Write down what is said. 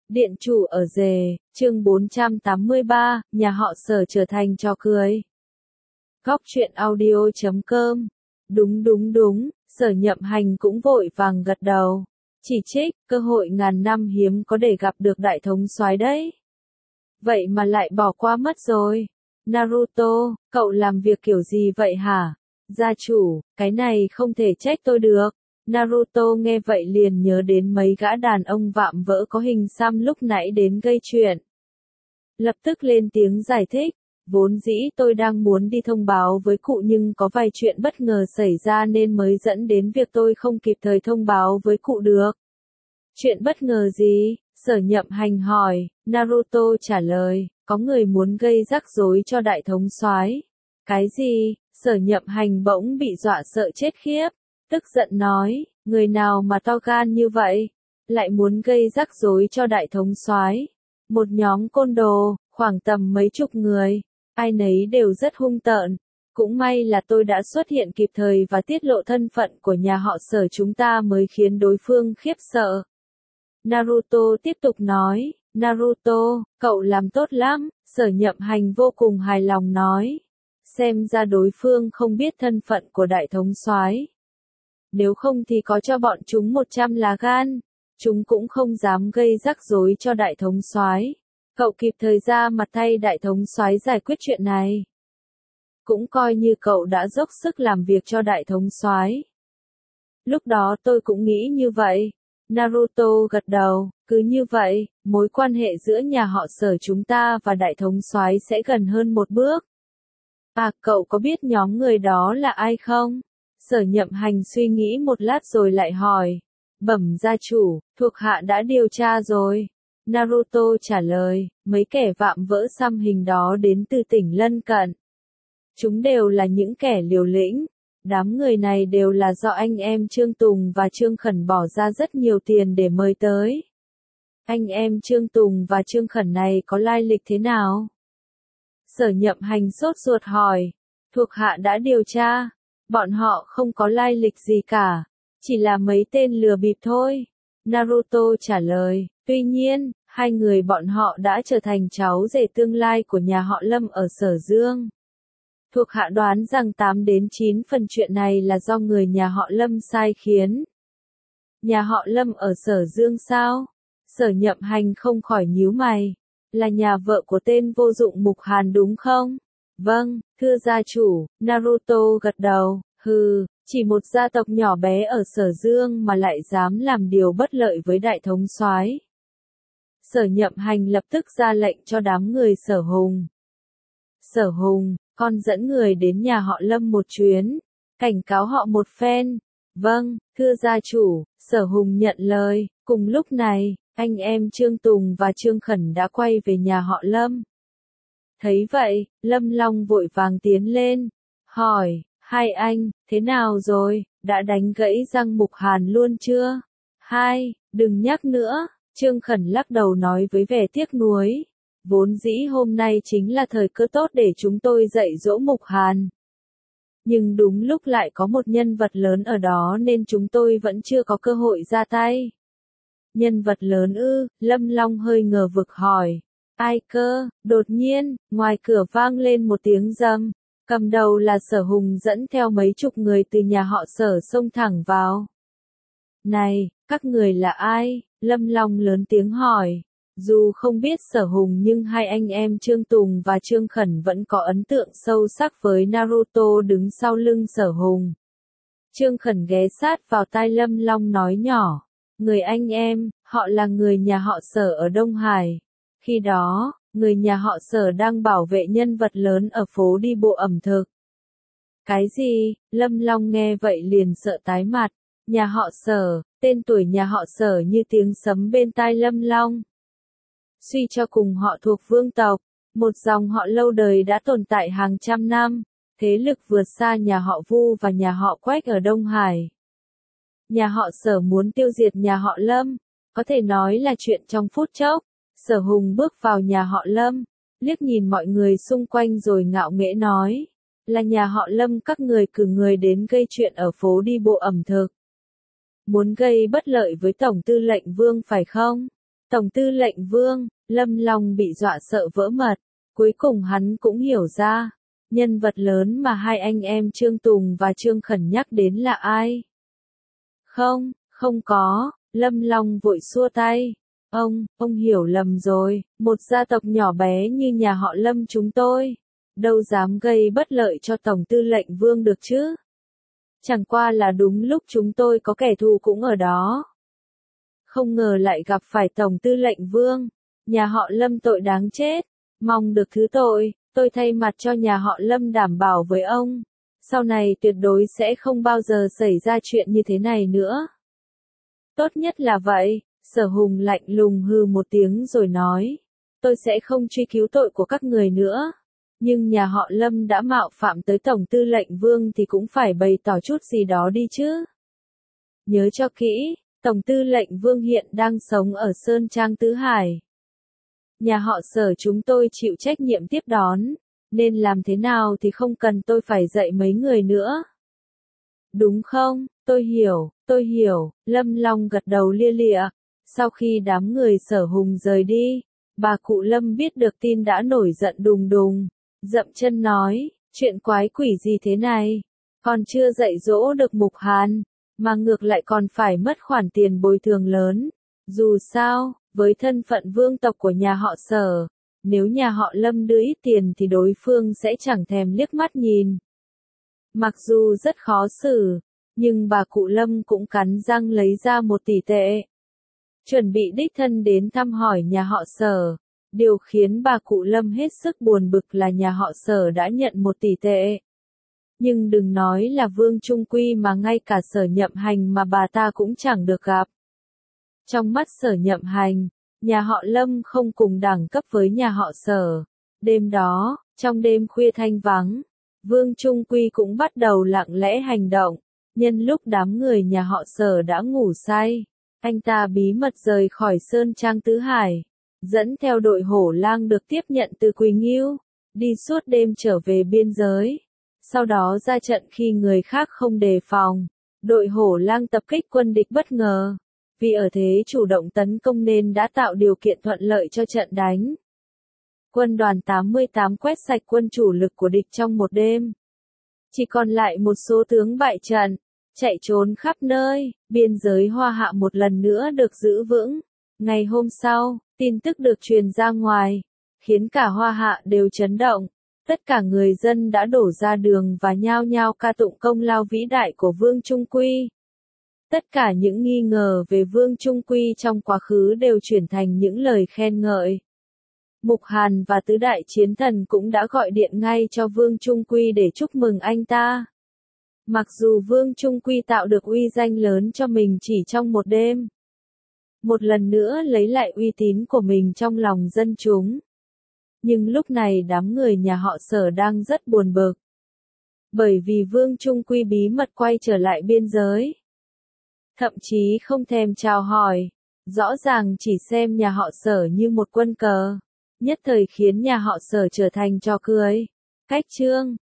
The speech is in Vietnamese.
Điện chủ ở rể, chương 483, nhà họ Sở trở thành trò cười. Góc truyện audio.com. Đúng, Sở Nhậm Hành cũng vội vàng gật đầu. Chỉ trích, cơ hội ngàn năm hiếm có để gặp được đại thống soái đấy. Vậy mà lại bỏ qua mất rồi. Naruto, cậu làm việc kiểu gì vậy hả? Gia chủ, cái này không thể trách tôi được. Naruto nghe vậy liền nhớ đến mấy gã đàn ông vạm vỡ có hình xăm lúc nãy đến gây chuyện. Lập tức lên tiếng giải thích, vốn dĩ tôi đang muốn đi thông báo với cụ nhưng có vài chuyện bất ngờ xảy ra nên mới dẫn đến việc tôi không kịp thời thông báo với cụ được. Chuyện bất ngờ gì? Sở Nhậm Hành hỏi, Naruto trả lời, có người muốn gây rắc rối cho đại thống soái. Cái gì? Sở Nhậm Hành bỗng bị dọa sợ chết khiếp. Tức giận nói, người nào mà to gan như vậy, lại muốn gây rắc rối cho đại thống soái. Một nhóm côn đồ, khoảng tầm mấy chục người, ai nấy đều rất hung tợn. Cũng may là tôi đã xuất hiện kịp thời và tiết lộ thân phận của nhà họ Sở chúng ta mới khiến đối phương khiếp sợ. Naruto tiếp tục nói, Naruto, cậu làm tốt lắm, Sở Nhậm Hành vô cùng hài lòng nói. Xem ra đối phương không biết thân phận của đại thống soái. Nếu không thì có cho bọn chúng 100 lá gan, chúng cũng không dám gây rắc rối cho đại thống soái. Cậu kịp thời ra mặt thay đại thống soái giải quyết chuyện này. Cũng coi như cậu đã dốc sức làm việc cho đại thống soái. Lúc đó tôi cũng nghĩ như vậy. Naruto gật đầu, cứ như vậy, mối quan hệ giữa nhà họ Sở chúng ta và đại thống soái sẽ gần hơn một bước. À, cậu có biết nhóm người đó là ai không? Sở Nhậm Hành suy nghĩ một lát rồi lại hỏi. Bẩm gia chủ, thuộc hạ đã điều tra rồi. Naruto trả lời, mấy kẻ vạm vỡ xăm hình đó đến từ tỉnh lân cận. Chúng đều là những kẻ liều lĩnh. Đám người này đều là do anh em Trương Tùng và Trương Khẩn bỏ ra rất nhiều tiền để mời tới. Anh em Trương Tùng và Trương Khẩn này có lai lịch thế nào? Sở Nhậm Hành sốt ruột hỏi. Thuộc hạ đã điều tra. Bọn họ không có lai lịch gì cả. Chỉ là mấy tên lừa bịp thôi. Naruto trả lời. Tuy nhiên, hai người bọn họ đã trở thành cháu rể tương lai của nhà họ Lâm ở Sở Dương. Thuộc hạ đoán rằng 8 đến 9 phần chuyện này là do người nhà họ Lâm sai khiến. Nhà họ Lâm ở Sở Dương sao? Sở Nhậm Hành không khỏi nhíu mày. Là nhà vợ của tên vô dụng Mục Hàn đúng không? Vâng, thưa gia chủ, Naruto gật đầu, chỉ một gia tộc nhỏ bé ở Sở Dương mà lại dám làm điều bất lợi với đại thống soái. Sở Nhậm Hành lập tức ra lệnh cho đám người Sở Hùng. Sở Hùng, con dẫn người đến nhà họ Lâm một chuyến, cảnh cáo họ một phen. Vâng, thưa gia chủ, Sở Hùng nhận lời. Cùng lúc này, anh em Trương Tùng và Trương Khẩn đã quay về nhà họ Lâm. Thấy vậy, Lâm Long vội vàng tiến lên, hỏi, hai anh, thế nào rồi, đã đánh gãy răng Mục Hàn luôn chưa? Hai, đừng nhắc nữa, Trương Khẩn lắc đầu nói với vẻ tiếc nuối. Vốn dĩ hôm nay chính là thời cơ tốt để chúng tôi dạy dỗ Mục Hàn. Nhưng đúng lúc lại có một nhân vật lớn ở đó nên chúng tôi vẫn chưa có cơ hội ra tay. Nhân vật lớn ư? Lâm Long hơi ngờ vực hỏi. Ai cơ? Đột nhiên, ngoài cửa vang lên một tiếng rầm. Cầm đầu là Sở Hùng dẫn theo mấy chục người từ nhà họ Sở xông thẳng vào. Này, các người là ai? Lâm Long lớn tiếng hỏi. Dù không biết Sở Hùng nhưng hai anh em Trương Tùng và Trương Khẩn vẫn có ấn tượng sâu sắc với Naruto đứng sau lưng Sở Hùng. Trương Khẩn ghé sát vào tai Lâm Long nói nhỏ. Người anh em, họ là người nhà họ Sở ở Đông Hải. Khi đó, người nhà họ Sở đang bảo vệ nhân vật lớn ở phố đi bộ ẩm thực. Cái gì? Lâm Long nghe vậy liền sợ tái mặt. Nhà họ Sở, tên tuổi nhà họ Sở như tiếng sấm bên tai Lâm Long. Suy cho cùng họ thuộc vương tộc, một dòng họ lâu đời đã tồn tại hàng trăm năm, thế lực vượt xa nhà họ Vu và nhà họ Quách ở Đông Hải. Nhà họ Sở muốn tiêu diệt nhà họ Lâm, có thể nói là chuyện trong phút chốc. Sở Hùng bước vào nhà họ Lâm, liếc nhìn mọi người xung quanh rồi ngạo nghễ nói, là nhà họ Lâm các người cử người đến gây chuyện ở phố đi bộ ẩm thực. Muốn gây bất lợi với Tổng tư lệnh Vương phải không? Tổng tư lệnh Vương, Lâm Long bị dọa sợ vỡ mật. Cuối cùng hắn cũng hiểu ra, nhân vật lớn mà hai anh em Trương Tùng và Trương Khẩn nhắc đến là ai. Không, không có, Lâm Long vội xua tay. Ông hiểu lầm rồi, một gia tộc nhỏ bé như nhà họ Lâm chúng tôi, đâu dám gây bất lợi cho Tổng tư lệnh Vương được chứ. Chẳng qua là đúng lúc chúng tôi có kẻ thù cũng ở đó. Không ngờ lại gặp phải Tổng tư lệnh Vương, nhà họ Lâm tội đáng chết, mong được thứ tội, tôi thay mặt cho nhà họ Lâm đảm bảo với ông, sau này tuyệt đối sẽ không bao giờ xảy ra chuyện như thế này nữa. Tốt nhất là vậy, Sở Hùng lạnh lùng hừ một tiếng rồi nói, tôi sẽ không truy cứu tội của các người nữa. Nhưng nhà họ Lâm đã mạo phạm tới Tổng tư lệnh Vương thì cũng phải bày tỏ chút gì đó đi chứ. Nhớ cho kỹ, Tổng tư lệnh Vương hiện đang sống ở Sơn Trang Tứ Hải. Nhà họ Sở chúng tôi chịu trách nhiệm tiếp đón, nên làm thế nào thì không cần tôi phải dạy mấy người nữa. Đúng không, tôi hiểu, Lâm Long gật đầu lia lịa. Sau khi đám người Sở Hùng rời đi, bà cụ Lâm biết được tin đã nổi giận đùng đùng, dậm chân nói, chuyện quái quỷ gì thế này, còn chưa dạy dỗ được Mục Hàn, mà ngược lại còn phải mất khoản tiền bồi thường lớn. Dù sao, với thân phận vương tộc của nhà họ Sở, nếu nhà họ Lâm đưa ít tiền thì đối phương sẽ chẳng thèm liếc mắt nhìn. Mặc dù rất khó xử, nhưng bà cụ Lâm cũng cắn răng lấy ra 1 tỷ tệ. Chuẩn bị đích thân đến thăm hỏi nhà họ Sở. Điều khiến bà cụ Lâm hết sức buồn bực là nhà họ Sở đã nhận 1 tỷ tệ. Nhưng đừng nói là Vương Trung Quy mà ngay cả Sở Nhậm Hành mà bà ta cũng chẳng được gặp. Trong mắt Sở Nhậm Hành, nhà họ Lâm không cùng đẳng cấp với nhà họ Sở. Đêm đó, trong đêm khuya thanh vắng, Vương Trung Quy cũng bắt đầu lặng lẽ hành động. Nhân lúc đám người nhà họ Sở đã ngủ say, anh ta bí mật rời khỏi Sơn Trang Tứ Hải, dẫn theo đội hổ lang được tiếp nhận từ Quỳnh Ngưu, đi suốt đêm trở về biên giới. Sau đó ra trận khi người khác không đề phòng, đội hổ lang tập kích quân địch bất ngờ. Vì ở thế chủ động tấn công nên đã tạo điều kiện thuận lợi cho trận đánh. Quân đoàn 88 quét sạch quân chủ lực của địch trong một đêm. Chỉ còn lại một số tướng bại trận, chạy trốn khắp nơi, biên giới Hoa Hạ một lần nữa được giữ vững. Ngày hôm sau, tin tức được truyền ra ngoài, khiến cả Hoa Hạ đều chấn động. Tất cả người dân đã đổ ra đường và nhao nhao ca tụng công lao vĩ đại của Vương Trung Quy. Tất cả những nghi ngờ về Vương Trung Quy trong quá khứ đều chuyển thành những lời khen ngợi. Mục Hàn và tứ đại chiến thần cũng đã gọi điện ngay cho Vương Trung Quy để chúc mừng anh ta. Mặc dù Vương Trung Quy tạo được uy danh lớn cho mình chỉ trong một đêm, một lần nữa lấy lại uy tín của mình trong lòng dân chúng. Nhưng lúc này đám người nhà họ Sở đang rất buồn bực. Bởi vì Vương Trung Quy bí mật quay trở lại biên giới. Thậm chí không thèm chào hỏi, rõ ràng chỉ xem nhà họ Sở như một quân cờ, nhất thời khiến nhà họ Sở trở thành trò cười. Cách chương